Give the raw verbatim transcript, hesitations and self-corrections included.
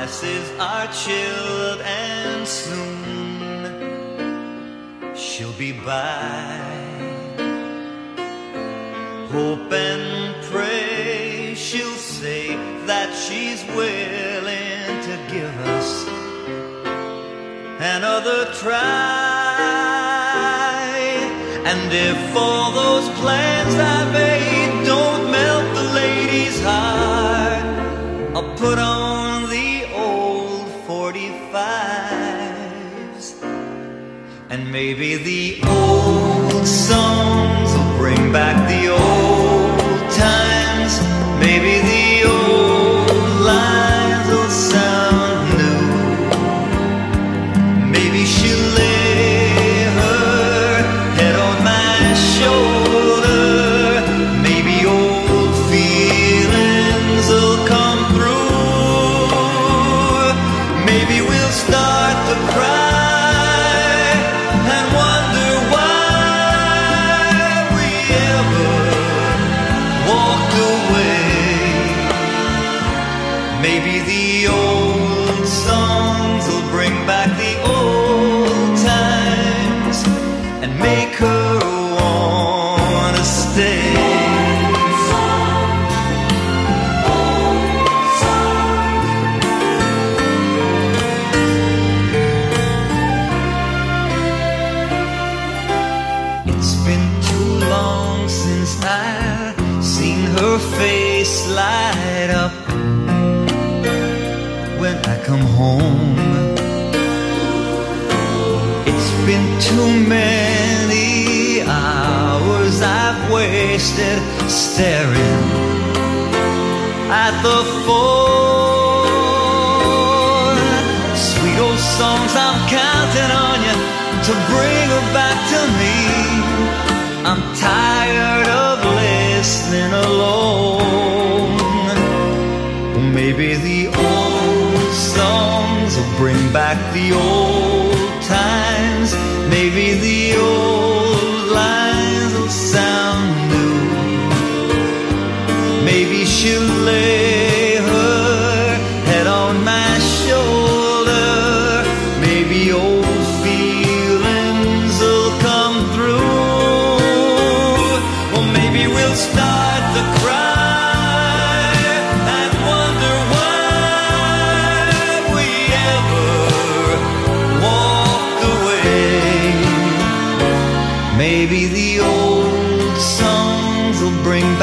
glasses are chilled and soon she'll be by. Hope and pray she'll say that she's willing to give us another try. And if all those plans I made don't melt the lady's heart, I'll put on the old forty-fives, and maybe the old songs will bring back the old times. Maybe the old lines will sound new. Maybe she'll lay her head on my shoulder. Maybe old feelings will come through. Maybe we'll start to cry and wonder why we ever walked away. Maybe the old songs will bring back the old times and make her wanna stay. It's been too long since I've seen her face light up when I come home. It's been too many hours I've wasted staring at the phone. Sweet old songs, I'm counting on you to bring her back to me. I'm tired of listening alone. Maybe the old songs will bring back the old times. Maybe the old lines will sound new. Maybe she'll lay her head on my shoulder. Maybe old feelings will come through. Or maybe we'll start to cry and wonder why we ever walked away. Maybe the old songs will bring